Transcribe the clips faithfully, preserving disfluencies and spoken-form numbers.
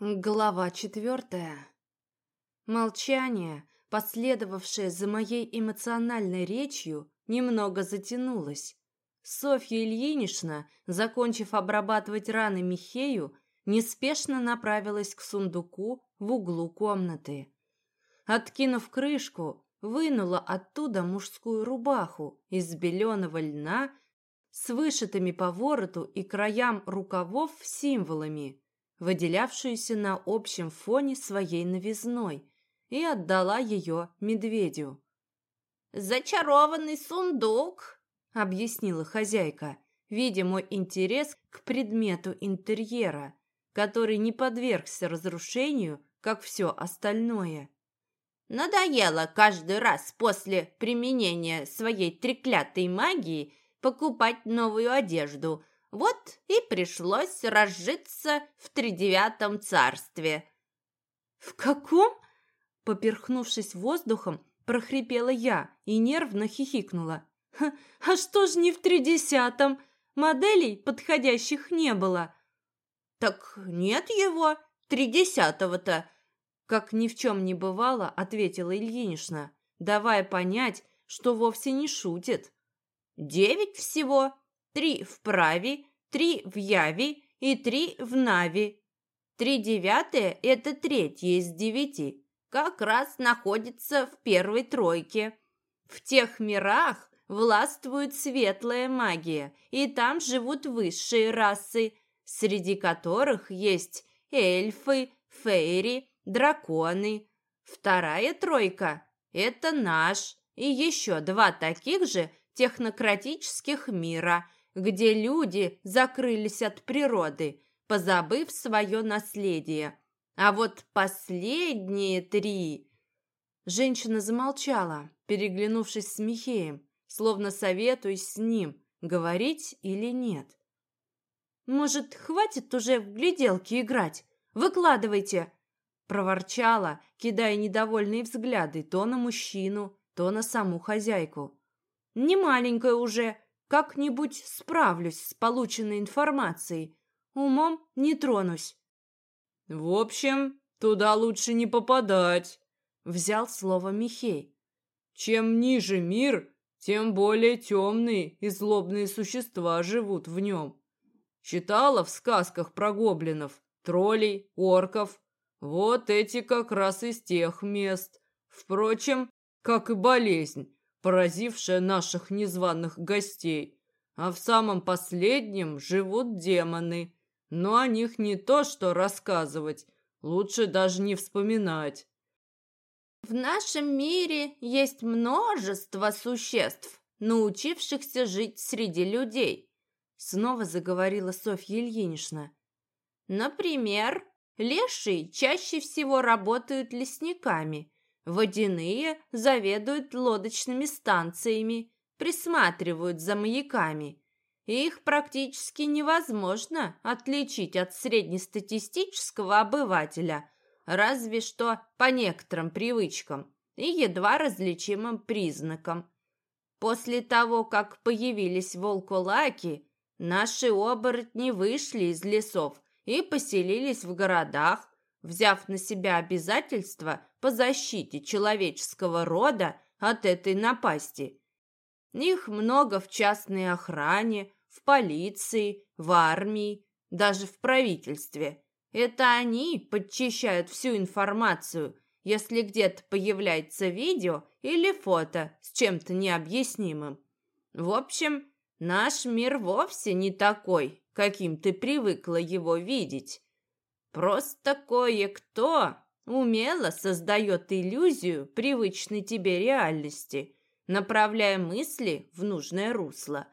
Глава четвертая. Молчание, последовавшее за моей эмоциональной речью, немного затянулось. Софья Ильинична, закончив обрабатывать раны Михею, неспешно направилась к сундуку в углу комнаты. Откинув крышку, вынула оттуда мужскую рубаху из беленого льна с вышитыми по вороту и краям рукавов символами, выделявшуюся на общем фоне своей новизной, и отдала ее медведю. «Зачарованный сундук», — объяснила хозяйка, видя мой интерес к предмету интерьера, который не подвергся разрушению, как все остальное. «Надоело каждый раз после применения своей треклятой магии покупать новую одежду. Вот и пришлось разжиться в тридевятом царстве». «В каком?» — поперхнувшись воздухом, прохрипела я и нервно хихикнула. «Ха, а что ж не в тридесятом? Моделей подходящих не было». «Так нет его, тридесятого-то», как ни в чем не бывало, ответила Ильинична, давая понять, что вовсе не шутит. «Девять всего. Три в праве, три в яве и три в наве. Три девятые – это третье из девяти. Как раз находится в первой тройке. В тех мирах властвует светлая магия, и там живут высшие расы, среди которых есть эльфы, фейри, драконы. Вторая тройка – это наш, и еще два таких же технократических мира, где люди закрылись от природы, позабыв свое наследие. А вот последние три...» Женщина замолчала, переглянувшись с Михеем, словно советуясь с ним, говорить или нет. «Может, хватит уже в гляделки играть? Выкладывайте!» проворчала, кидая недовольные взгляды то на мужчину, то на саму хозяйку. «Не маленькая уже, как-нибудь справлюсь с полученной информацией. Умом не тронусь». «В общем, туда лучше не попадать», — взял слово Михей. «Чем ниже мир, тем более темные и злобные существа живут в нем. Читала в сказках про гоблинов, троллей, орков. Вот эти как раз из тех мест. Впрочем, как и болезнь, поразившая наших незваных гостей. А в самом последнем живут демоны. Но о них не то что рассказывать, лучше даже не вспоминать». В нашем мире есть множество существ, научившихся жить среди людей, снова заговорила Софья Ильинична. Например, лешие чаще всего работают лесниками, водяные заведуют лодочными станциями, присматривают за маяками. Их практически невозможно отличить от среднестатистического обывателя, разве что по некоторым привычкам и едва различимым признакам. После того, как появились волколаки, наши оборотни вышли из лесов и поселились в городах, взяв на себя обязательства по защите человеческого рода от этой напасти. Их много в частной охране, в полиции, в армии, даже в правительстве. Это они подчищают всю информацию, если где-то появляется видео или фото с чем-то необъяснимым. В общем, наш мир вовсе не такой, каким ты привыкла его видеть. Просто кое-кто умело создает иллюзию привычной тебе реальности, направляя мысли в нужное русло.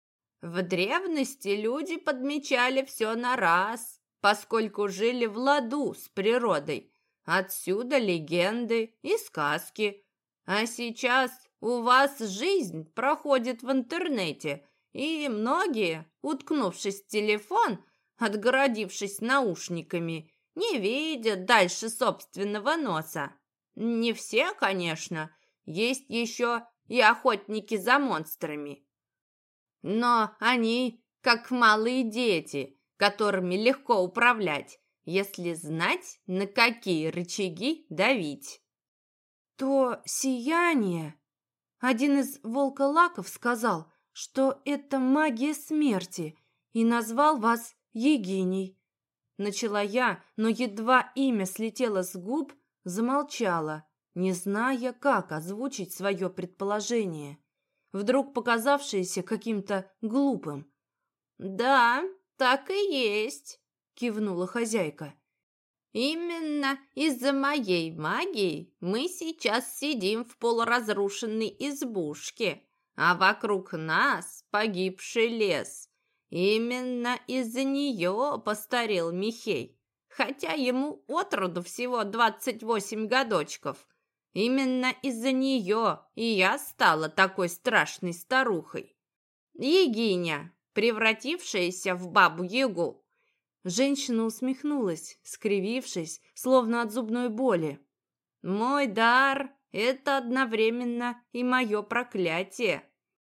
В древности люди подмечали все на раз, поскольку жили в ладу с природой. Отсюда легенды и сказки. А сейчас у вас жизнь проходит в интернете, и многие, уткнувшись в телефон, отгородившись наушниками, не видят дальше собственного носа. Не все, конечно, есть еще и охотники за монстрами. Но они как малые дети, которыми легко управлять, если знать, на какие рычаги давить. То сияние. Один из волколаков сказал, что это магия смерти, и назвал вас Егиней. Начала я, но едва имя слетело с губ, замолчала, не зная, как озвучить свое предположение, вдруг показавшееся каким-то глупым. «Да, так и есть», — кивнула хозяйка. «Именно из-за моей магии мы сейчас сидим в полуразрушенной избушке, а вокруг нас погибший лес. Именно из-за нее постарел Михей, хотя ему отроду всего двадцать восемь годочков. Именно из-за нее и я стала такой страшной старухой. Егиня, превратившаяся в бабу-ягу». Женщина усмехнулась, скривившись, словно от зубной боли. «Мой дар — это одновременно и мое проклятие.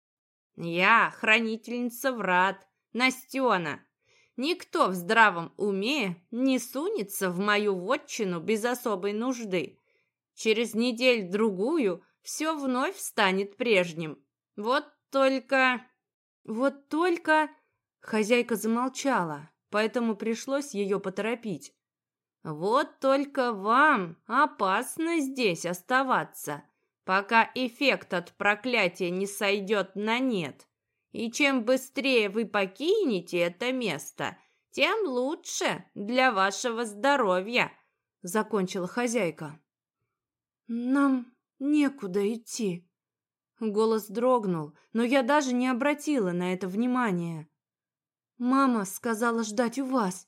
Я хранительница врат, Настена. Никто в здравом уме не сунется в мою вотчину без особой нужды. Через неделю-другую все вновь станет прежним. Вот только...» Вот только... Хозяйка замолчала, поэтому пришлось ее поторопить. «Вот только вам опасно здесь оставаться, пока эффект от проклятия не сойдет на нет. И чем быстрее вы покинете это место, тем лучше для вашего здоровья», — закончила хозяйка. «Нам некуда идти». Голос дрогнул, но я даже не обратила на это внимания. «Мама сказала ждать у вас».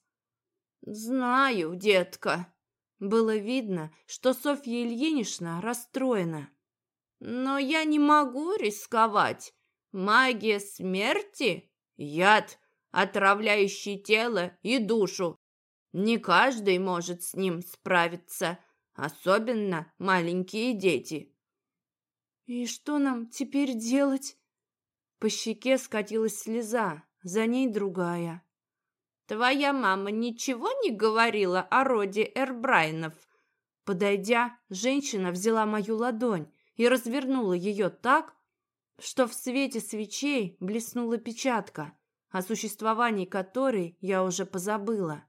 «Знаю, детка». Было видно, что Софья Ильинична расстроена. «Но я не могу рисковать. Магия смерти — яд, отравляющий тело и душу. Не каждый может с ним справиться, особенно маленькие дети». «И что нам теперь делать?» По щеке скатилась слеза, за ней другая. «Твоя мама ничего не говорила о роде Эрбрайнов?» Подойдя, женщина взяла мою ладонь и развернула ее так, что в свете свечей блеснула печатка, о существовании которой я уже позабыла.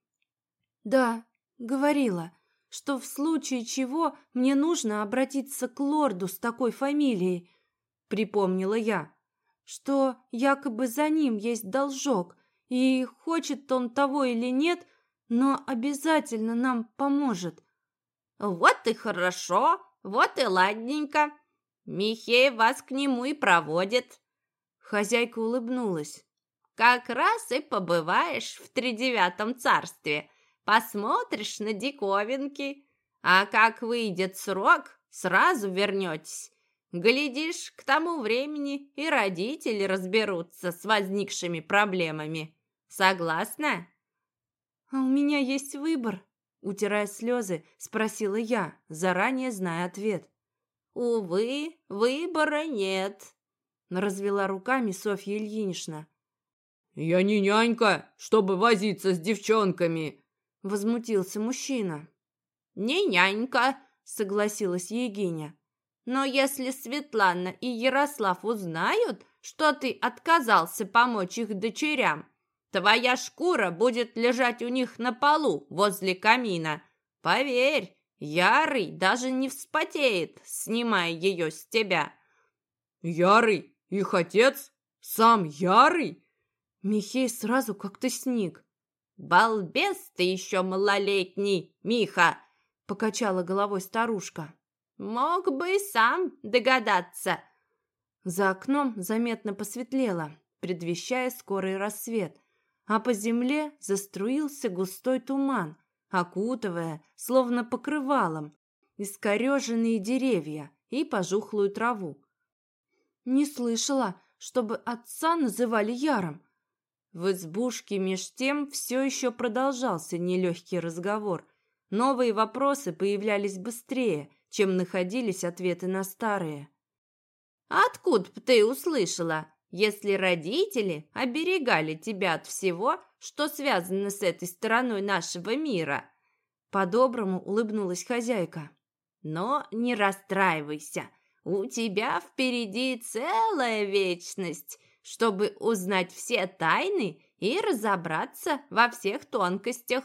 «Да, говорила, что в случае чего мне нужно обратиться к лорду с такой фамилией», — припомнила я, «что якобы за ним есть должок, и хочет он того или нет, но обязательно нам поможет». «Вот и хорошо, вот и ладненько. Михей вас к нему и проводит». Хозяйка улыбнулась. «Как раз и побываешь в тридевятом царстве. Посмотришь на диковинки, а как выйдет срок, сразу вернетесь. Глядишь, к тому времени и родители разберутся с возникшими проблемами. Согласна?» «А у меня есть выбор», — утирая слезы, спросила я, заранее зная ответ. «Увы, выбора нет», — развела руками Софья Ильинична. «Я не нянька, чтобы возиться с девчонками», — возмутился мужчина. «Не нянька», — согласилась Егиня. «Но если Светлана и Ярослав узнают, что ты отказался помочь их дочерям, твоя шкура будет лежать у них на полу возле камина. Поверь, Ярый даже не вспотеет, снимая ее с тебя». «Ярый? Их отец? Сам Ярый?» Михей сразу как-то сник. «Балбес ты еще малолетний, Миха!» — покачала головой старушка. «Мог бы и сам догадаться». За окном заметно посветлело, предвещая скорый рассвет, а по земле заструился густой туман, окутывая, словно покрывалом, искореженные деревья и пожухлую траву. Не слышала, чтобы отца называли Яром. В избушке меж тем все еще продолжался нелегкий разговор. Новые вопросы появлялись быстрее, чем находились ответы на старые. «Откуда б ты услышала, если родители оберегали тебя от всего, что связано с этой стороной нашего мира. По-доброму улыбнулась хозяйка. Но не расстраивайся, у тебя впереди целая вечность, чтобы узнать все тайны и разобраться во всех тонкостях.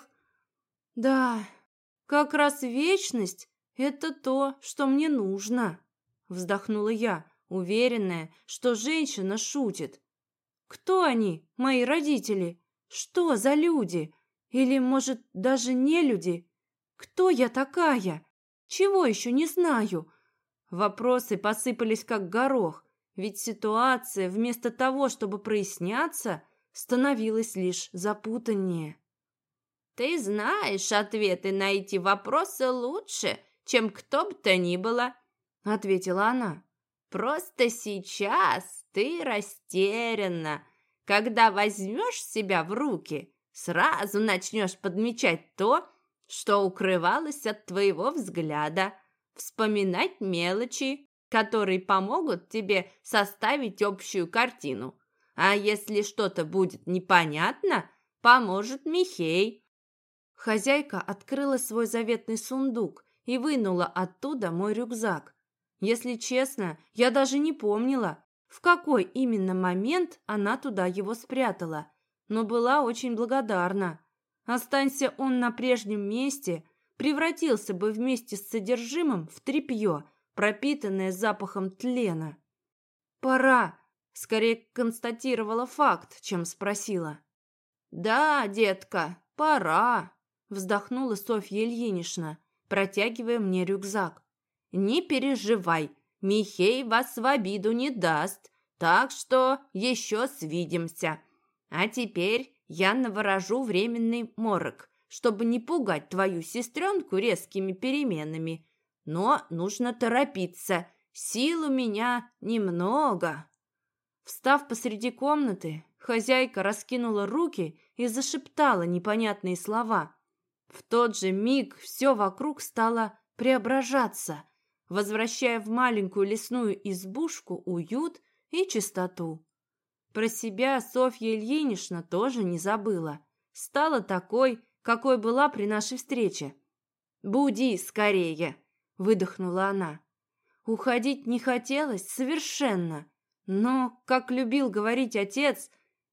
Да, как раз вечность — это то, что мне нужно, вздохнула я, уверенная, что женщина шутит. Кто они, мои родители? Что за люди? Или, может, даже не люди? Кто я такая? Чего еще не знаю? Вопросы посыпались как горох, ведь ситуация, вместо того, чтобы проясняться, становилась лишь запутаннее. Ты знаешь ответы на эти вопросы лучше, чем кто бы то ни было, ответила она. Просто сейчас ты растеряна. Когда возьмешь себя в руки, сразу начнешь подмечать то, что укрывалось от твоего взгляда, вспоминать мелочи, которые помогут тебе составить общую картину. А если что-то будет непонятно, поможет Михей. Хозяйка открыла свой заветный сундук и вынула оттуда мой рюкзак. Если честно, я даже не помнила, в какой именно момент она туда его спрятала, но была очень благодарна. Останься он на прежнем месте, превратился бы вместе с содержимым в тряпье, пропитанное запахом тлена. «Пора», — скорее констатировала факт, чем спросила. «Да, детка, пора», — вздохнула Софья Ильинична, протягивая мне рюкзак. «Не переживай, Михей вас в обиду не даст, так что еще свидимся. А теперь я наворожу временный морок, чтобы не пугать твою сестренку резкими переменами. Но нужно торопиться, сил у меня немного». Встав посреди комнаты, хозяйка раскинула руки и зашептала непонятные слова. В тот же миг все вокруг стало преображаться, возвращая в маленькую лесную избушку уют и чистоту. Про себя Софья Ильинична тоже не забыла. Стала такой, какой была при нашей встрече. «Буди скорее!» — выдохнула она. Уходить не хотелось совершенно, но, как любил говорить отец,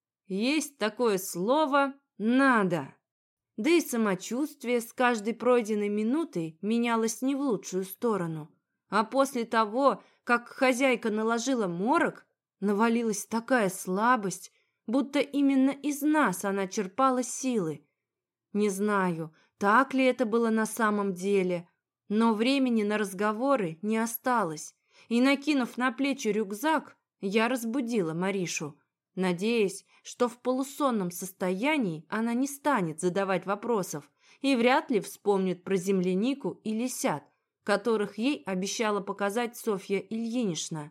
есть такое слово «надо». Да и самочувствие с каждой пройденной минутой менялось не в лучшую сторону. А после того, как хозяйка наложила морок, навалилась такая слабость, будто именно из нас она черпала силы. Не знаю, так ли это было на самом деле, но времени на разговоры не осталось, и, накинув на плечи рюкзак, я разбудила Маришу, надеясь, что в полусонном состоянии она не станет задавать вопросов и вряд ли вспомнит про землянику и лисят, которых ей обещала показать Софья Ильинична.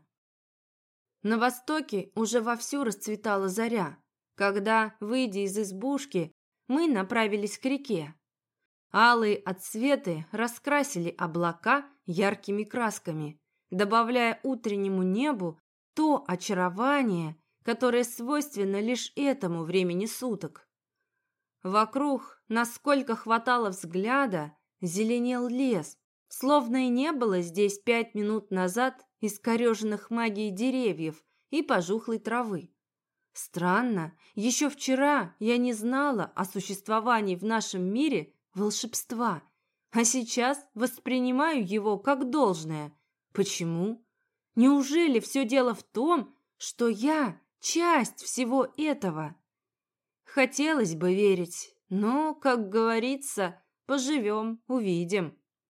На востоке уже вовсю расцветала заря, когда, выйдя из избушки, мы направились к реке. Алые отсветы раскрасили облака яркими красками, добавляя утреннему небу то очарование, которое свойственно лишь этому времени суток. Вокруг, насколько хватало взгляда, зеленел лес, словно и не было здесь пять минут назад искореженных магией деревьев и пожухлой травы. Странно, еще вчера я не знала о существовании в нашем мире волшебства, а сейчас воспринимаю его как должное. Почему? Неужели все дело в том, что я часть всего этого? Хотелось бы верить, но, как говорится, поживем, увидим.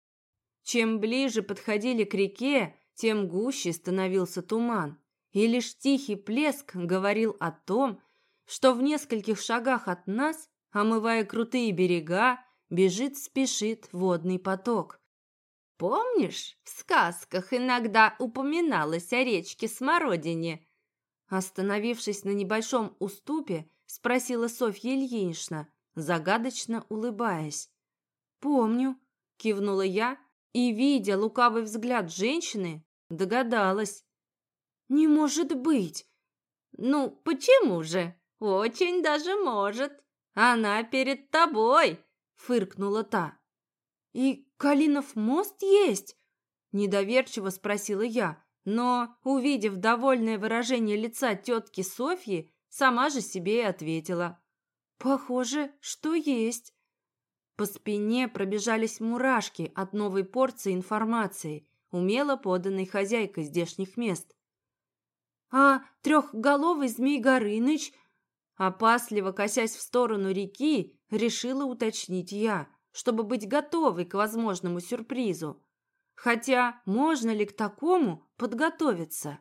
Чем ближе подходили к реке, тем гуще становился туман, и лишь тихий плеск говорил о том, что в нескольких шагах от нас, омывая крутые берега, бежит-спешит водный поток. «Помнишь, в сказках иногда упоминалось о речке Смородине?» Остановившись на небольшом уступе, спросила Софья Ильинична, загадочно улыбаясь. «Помню», — кивнула я и, видя лукавый взгляд женщины, догадалась. «Не может быть!» «Ну, почему же? Очень даже может!» Она перед тобой!» — фыркнула та. «И Калинов мост есть?» – недоверчиво спросила я, но, увидев довольное выражение лица тетки Софьи, сама же себе и ответила. «Похоже, что есть». По спине пробежались мурашки от новой порции информации, умело поданной хозяйкой здешних мест. «А трехголовый Змей Горыныч?» Опасливо косясь в сторону реки, решила уточнить я, чтобы быть готовой к возможному сюрпризу. Хотя можно ли к такому подготовиться?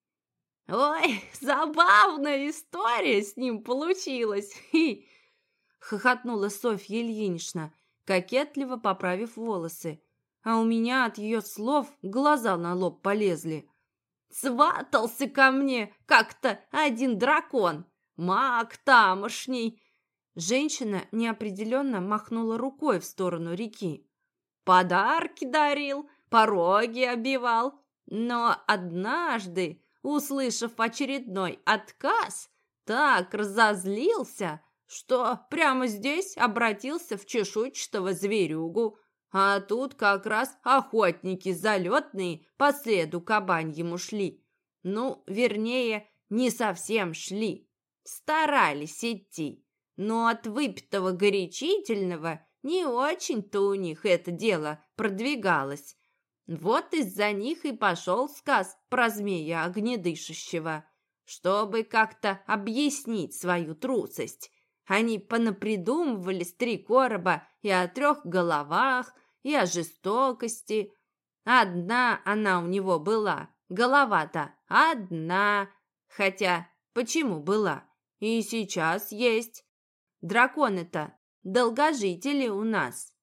«Ой, забавная история с ним получилась!» Хи! Хохотнула Софья Ильинична, кокетливо поправив волосы, а у меня от ее слов глаза на лоб полезли. «Сватался ко мне как-то один дракон, маг тамошний!» Женщина неопределенно махнула рукой в сторону реки. «Подарки дарил, пороги обивал, но однажды, услышав очередной отказ, так разозлился, что прямо здесь обратился в чешуйчатого зверюгу, а тут как раз охотники залетные по следу кабаньему шли. Ну, вернее, не совсем шли, старались идти, но от выпитого горячительного не очень-то у них это дело продвигалось. Вот из-за них и пошел сказ про змея огнедышащего. Чтобы как-то объяснить свою трусость, они понапридумывали с три короба и о трех головах, и о жестокости. Одна она у него была, голова-то одна. Хотя, почему была? И сейчас есть. Драконы-то долгожители у нас.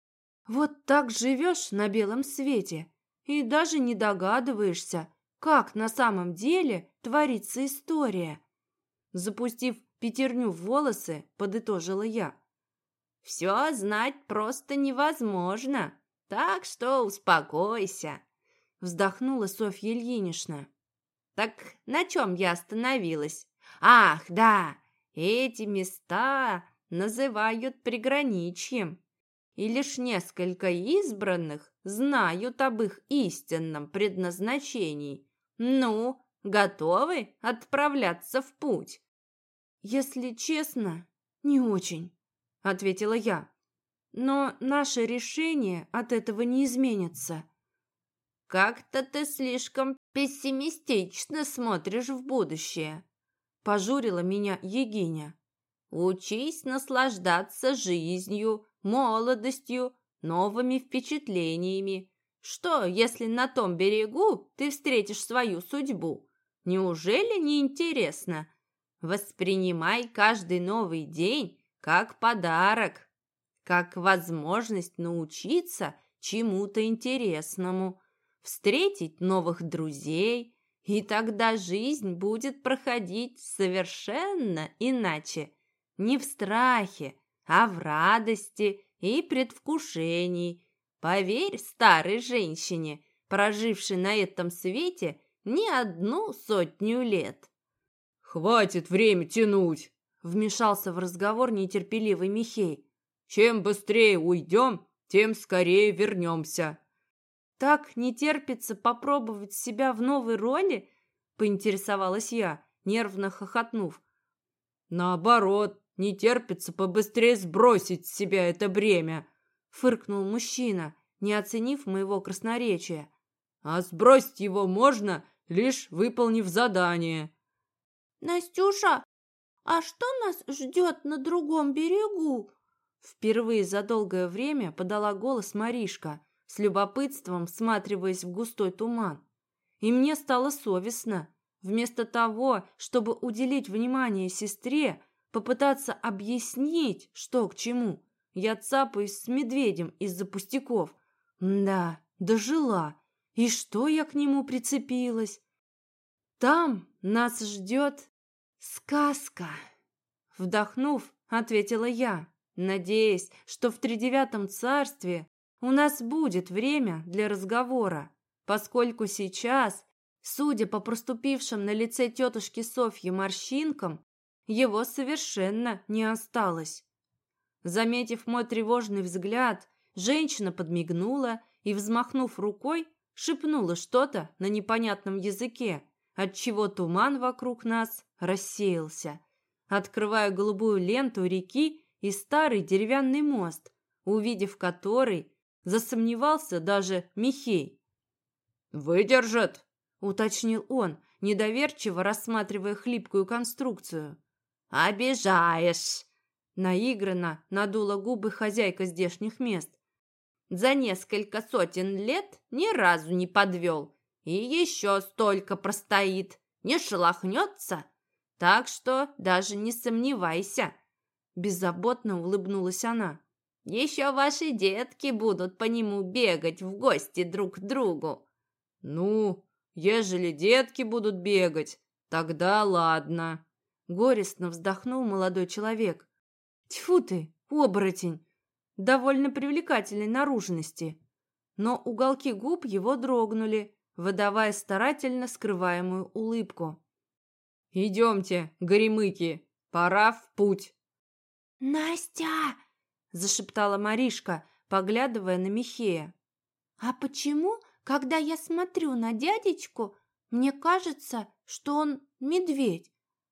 Вот так живешь на белом свете и даже не догадываешься, как на самом деле творится история. Запустив пятерню в волосы, подытожила я. «Все знать просто невозможно, так что успокойся», — вздохнула Софья Ильинична. «Так на чем я остановилась? Ах, да, эти места называют приграничьем, и лишь несколько избранных знают об их истинном предназначении. Ну, готовы отправляться в путь?» «Если честно, не очень», — ответила я. «Но наше решение от этого не изменится». «Как-то ты слишком пессимистично смотришь в будущее», — пожурила меня Егиня. «Учись наслаждаться жизнью, молодостью, новыми впечатлениями. Что, если на том берегу ты встретишь свою судьбу? Неужели не интересно? Воспринимай каждый новый день как подарок, как возможность научиться чему-то интересному, встретить новых друзей, и тогда жизнь будет проходить совершенно иначе, не в страхе, а в радости и предвкушении. Поверь старой женщине, прожившей на этом свете не одну сотню лет». «Хватит время тянуть!» — вмешался в разговор нетерпеливый Михей. «Чем быстрее уйдем, тем скорее вернемся». «Так не терпится попробовать себя в новой роли?» — поинтересовалась я, нервно хохотнув. «Наоборот, не терпится побыстрее сбросить с себя это бремя», — фыркнул мужчина, не оценив моего красноречия. «А сбросить его можно, лишь выполнив задание». «Настюша, а что нас ждет на другом берегу?» Впервые за долгое время подала голос Маришка, с любопытством всматриваясь в густой туман. И мне стало совестно. Вместо того, чтобы уделить внимание сестре, попытаться объяснить, что к чему, я цапаюсь с медведем из-за пустяков. Да, дожила. И что я к нему прицепилась? Там нас ждет сказка. Вдохнув, ответила я, надеясь, что в тридевятом царстве у нас будет время для разговора, поскольку сейчас, судя по проступившим на лице тетушки Софьи морщинкам, его совершенно не осталось. Заметив мой тревожный взгляд, женщина подмигнула и, взмахнув рукой, шепнула что-то на непонятном языке, отчего туман вокруг нас рассеялся, открывая голубую ленту реки и старый деревянный мост, увидев который, засомневался даже Михей. «Выдержат?» — уточнил он, недоверчиво рассматривая хлипкую конструкцию. «Обижаешь!» — наигранно надула губы хозяйка здешних мест. «За несколько сотен лет ни разу не подвел, и еще столько простоит, не шелохнется, так что даже не сомневайся!» Беззаботно улыбнулась она. «Еще ваши детки будут по нему бегать в гости друг к другу». «Ну, ежели детки будут бегать, тогда ладно», — горестно вздохнул молодой человек. «Тьфу ты, оборотень! Довольно привлекательной наружности». Но уголки губ его дрогнули, выдавая старательно скрываемую улыбку. «Идемте, горемыки, пора в путь». «Настя!» — зашептала Маришка, поглядывая на Михея. «А почему, когда я смотрю на дядечку, мне кажется, что он медведь?»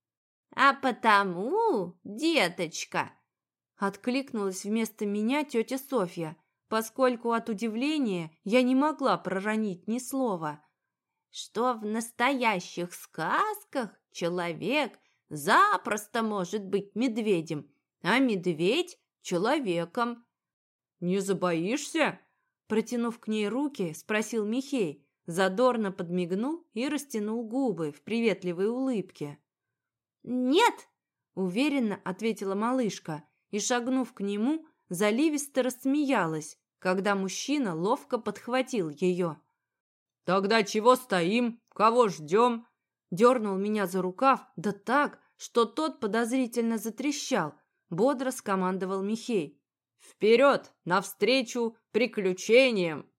«А потому, деточка!» — откликнулась вместо меня тетя Софья, поскольку от удивления я не могла проронить ни слова. «Что в настоящих сказках человек запросто может быть медведем, а медведь — человеком». «Не забоишься?» Протянув к ней руки, спросил Михей, задорно подмигнул и растянул губы в приветливой улыбке. «Нет!» — уверенно ответила малышка и, шагнув к нему, заливисто рассмеялась, когда мужчина ловко подхватил ее. «Тогда чего стоим? Кого ждем?» Дернул меня за рукав, да так, что тот подозрительно затрещал. Бодро скомандовал Михей. «Вперед! Навстречу приключениям!»